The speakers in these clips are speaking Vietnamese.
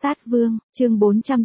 Sát Vương, chương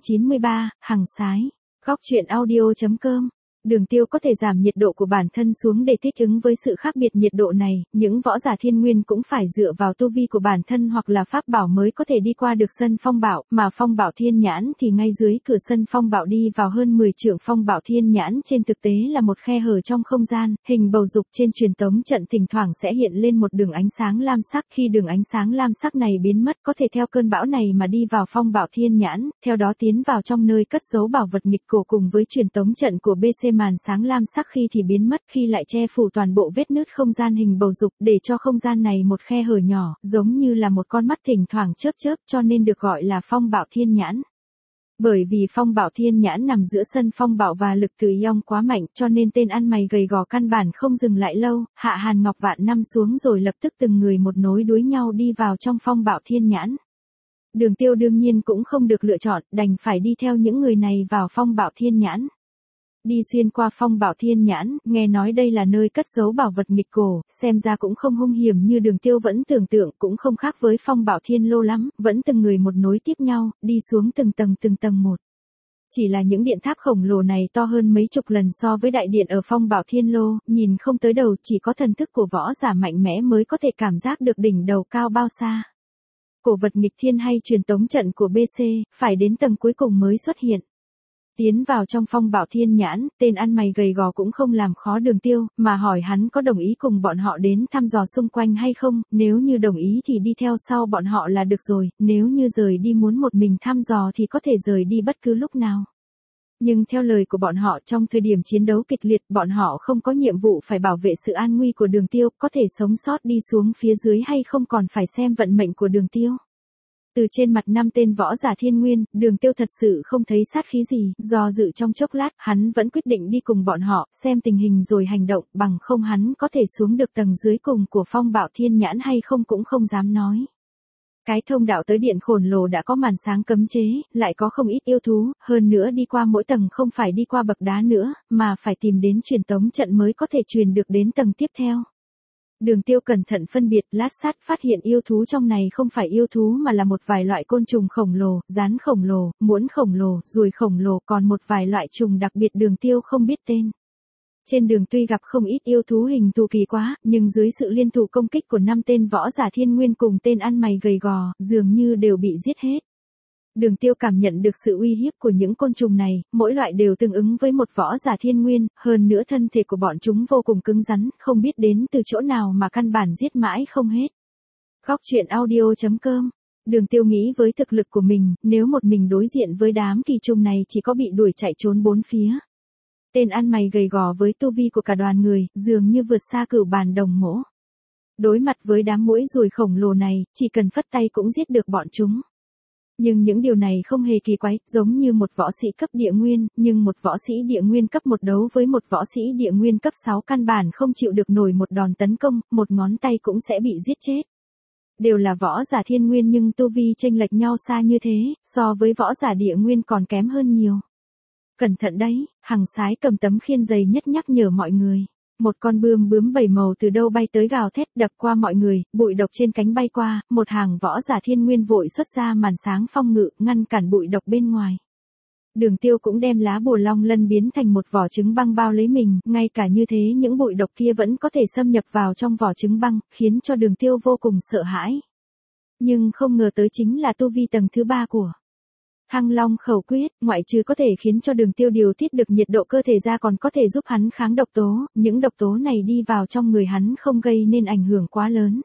493, Hằng Sái. Góc truyện audio.com. Đường Tiêu có thể giảm nhiệt độ của bản thân xuống để thích ứng với sự khác biệt nhiệt độ này, những võ giả thiên nguyên cũng phải dựa vào tu vi của bản thân hoặc là pháp bảo mới có thể đi qua được sân phong bạo, mà phong bạo thiên nhãn thì ngay dưới cửa sân phong bạo đi vào hơn 10 trượng phong bạo thiên nhãn trên thực tế là một khe hở trong không gian, hình bầu dục trên truyền tống trận thỉnh thoảng sẽ hiện lên một đường ánh sáng lam sắc, khi đường ánh sáng lam sắc này biến mất có thể theo cơn bão này mà đi vào phong bạo thiên nhãn, theo đó tiến vào trong nơi cất giấu bảo vật nghịch cổ cùng với truyền tống trận của BC màn sáng lam sắc khi thì biến mất khi lại che phủ toàn bộ vết nứt không gian hình bầu dục để cho không gian này một khe hở nhỏ, giống như là một con mắt thỉnh thoảng chớp chớp cho nên được gọi là phong bạo thiên nhãn. Bởi vì phong bạo thiên nhãn nằm giữa sân phong bạo và lực từ Yong quá mạnh cho nên tên ăn mày gầy gò căn bản không dừng lại lâu, hạ Hàn Ngọc vạn năm xuống rồi lập tức từng người một nối đuối nhau đi vào trong phong bạo thiên nhãn. Đường Tiêu đương nhiên cũng không được lựa chọn, đành phải đi theo những người này vào phong bạo thiên nhãn. Đi xuyên qua phong bạo thiên nhãn, nghe nói đây là nơi cất giấu bảo vật nghịch cổ, xem ra cũng không hung hiểm như Đường Tiêu vẫn tưởng tượng, cũng không khác với phong bạo thiên lô lắm, vẫn từng người một nối tiếp nhau, đi xuống từng tầng một. Chỉ là những điện tháp khổng lồ này to hơn mấy chục lần so với đại điện ở phong bạo thiên lô, nhìn không tới đầu, chỉ có thần thức của võ giả mạnh mẽ mới có thể cảm giác được đỉnh đầu cao bao xa. Cổ vật nghịch thiên hay truyền tống trận của BC, phải đến tầng cuối cùng mới xuất hiện. Tiến vào trong phong bạo thiên nhãn, tên ăn mày gầy gò cũng không làm khó Đường Tiêu, mà hỏi hắn có đồng ý cùng bọn họ đến thăm dò xung quanh hay không, nếu như đồng ý thì đi theo sau bọn họ là được rồi, nếu như rời đi muốn một mình thăm dò thì có thể rời đi bất cứ lúc nào. Nhưng theo lời của bọn họ trong thời điểm chiến đấu kịch liệt, bọn họ không có nhiệm vụ phải bảo vệ sự an nguy của Đường Tiêu, có thể sống sót đi xuống phía dưới hay không còn phải xem vận mệnh của Đường Tiêu. Từ trên mặt 5 tên võ giả thiên nguyên, Đường Tiêu thật sự không thấy sát khí gì, do dự trong chốc lát, hắn vẫn quyết định đi cùng bọn họ, xem tình hình rồi hành động, bằng không hắn có thể xuống được tầng dưới cùng của phong bạo thiên nhãn hay không cũng không dám nói. Cái thông đạo tới điện khổng lồ đã có màn sáng cấm chế, lại có không ít yêu thú, hơn nữa đi qua mỗi tầng không phải đi qua bậc đá nữa, mà phải tìm đến truyền tống trận mới có thể truyền được đến tầng tiếp theo. Đường Tiêu cẩn thận phân biệt, lát sát phát hiện yêu thú trong này không phải yêu thú mà là một vài loại côn trùng khổng lồ, rắn khổng lồ, muỗng khổng lồ, ruồi khổng lồ, còn một vài loại trùng đặc biệt Đường Tiêu không biết tên. Trên đường tuy gặp không ít yêu thú hình thù kỳ quá, nhưng dưới sự liên thủ công kích của 5 tên võ giả thiên nguyên cùng tên ăn mày gầy gò, dường như đều bị giết hết. Đường Tiêu cảm nhận được sự uy hiếp của những côn trùng này, mỗi loại đều tương ứng với một võ giả thiên nguyên, hơn nữa thân thể của bọn chúng vô cùng cứng rắn, không biết đến từ chỗ nào mà căn bản giết mãi không hết. Góc truyện audio.com. Đường Tiêu nghĩ với thực lực của mình, nếu một mình đối diện với đám kỳ trùng này chỉ có bị đuổi chạy trốn bốn phía. Tên ăn mày gầy gò với tu vi của cả đoàn người, dường như vượt xa cửu bàn đồng mỗ. Đối mặt với đám muỗi ruồi khổng lồ này, chỉ cần phất tay cũng giết được bọn chúng. Nhưng những điều này không hề kỳ quái, giống như một võ sĩ cấp địa nguyên, nhưng một võ sĩ địa nguyên cấp 1 đấu với một võ sĩ địa nguyên cấp 6 căn bản không chịu được nổi một đòn tấn công, một ngón tay cũng sẽ bị giết chết. Đều là võ giả thiên nguyên nhưng tu vi chênh lệch nhau xa như thế, so với võ giả địa nguyên còn kém hơn nhiều. Cẩn thận đấy, Hằng Sái cầm tấm khiên dày nhất nhắc nhở mọi người. Một con bướm 7 màu từ đâu bay tới gào thét đập qua mọi người, bụi độc trên cánh bay qua, một hàng võ giả thiên nguyên vội xuất ra màn sáng phong ngự, ngăn cản bụi độc bên ngoài. Đường Tiêu cũng đem lá bùa long lân biến thành một vỏ trứng băng bao lấy mình, ngay cả như thế những bụi độc kia vẫn có thể xâm nhập vào trong vỏ trứng băng, khiến cho Đường Tiêu vô cùng sợ hãi. Nhưng không ngờ tới chính là tu vi tầng thứ 3 của Thăng Long khẩu quyết, ngoại trừ có thể khiến cho Đường Tiêu điều tiết được nhiệt độ cơ thể ra còn có thể giúp hắn kháng độc tố, những độc tố này đi vào trong người hắn không gây nên ảnh hưởng quá lớn.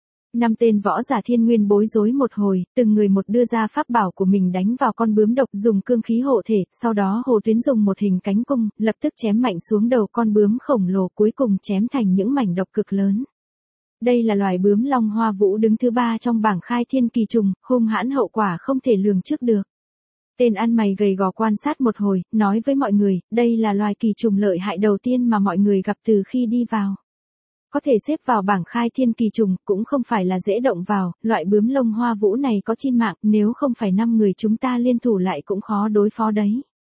5 tên võ giả thiên nguyên bối rối một hồi, từng người một đưa ra pháp bảo của mình đánh vào con bướm độc, dùng cương khí hộ thể, sau đó Hồ Tuyến dùng một hình cánh cung, lập tức chém mạnh xuống đầu con bướm khổng lồ, cuối cùng chém thành những mảnh độc cực lớn. Đây là loài bướm Long Hoa Vũ đứng thứ 3 trong bảng khai thiên kỳ trùng, hung hãn hậu quả không thể lường trước được. Tên ăn mày gầy gò quan sát một hồi, nói với mọi người, đây là loài kỳ trùng lợi hại đầu tiên mà mọi người gặp từ khi đi vào. Có thể xếp vào bảng khai thiên kỳ trùng, cũng không phải là dễ động vào, loại bướm Long Hoa Vũ này có trên mạng, nếu không phải 5 người chúng ta liên thủ lại cũng khó đối phó đấy.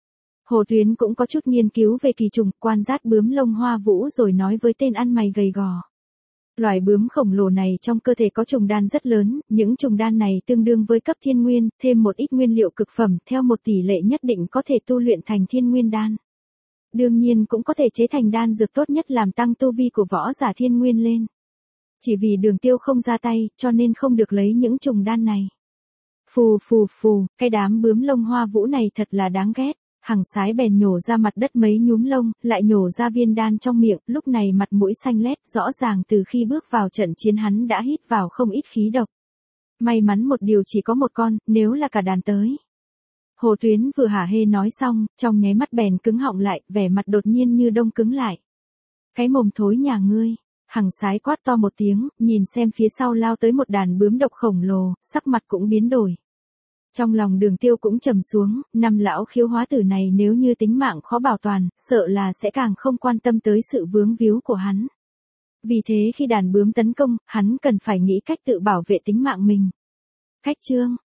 Hồ Tuyến cũng có chút nghiên cứu về kỳ trùng, quan sát bướm Long Hoa Vũ rồi nói với tên ăn mày gầy gò. Loài bướm khổng lồ này trong cơ thể có trùng đan rất lớn, những trùng đan này tương đương với cấp thiên nguyên, thêm một ít nguyên liệu cực phẩm, theo một tỷ lệ nhất định có thể tu luyện thành thiên nguyên đan. Đương nhiên cũng có thể chế thành đan dược tốt nhất làm tăng tu vi của võ giả thiên nguyên lên. Chỉ vì Đường Tiêu không ra tay, cho nên không được lấy những trùng đan này. Phù phù phù, cái đám bướm lông hoa vũ này thật là đáng ghét. Hằng Sái bèn nhổ ra mặt đất mấy nhúm lông, lại nhổ ra viên đan trong miệng, lúc này mặt mũi xanh lét, rõ ràng từ khi bước vào trận chiến hắn đã hít vào không ít khí độc. May mắn một điều chỉ có một con, nếu là cả đàn tới. Hồ Tuyến vừa hả hê nói xong, trong nháy mắt bèn cứng họng lại, vẻ mặt đột nhiên như đông cứng lại. Cái mồm thối nhà ngươi. Hằng Sái quát to một tiếng, nhìn xem phía sau lao tới một đàn bướm độc khổng lồ, sắc mặt cũng biến đổi. Trong lòng Đường Tiêu cũng trầm xuống, năm lão khiếu hóa tử này nếu như tính mạng khó bảo toàn, sợ là sẽ càng không quan tâm tới sự vướng víu của hắn. Vì thế khi đàn bướm tấn công, hắn cần phải nghĩ cách tự bảo vệ tính mạng mình. Khách chương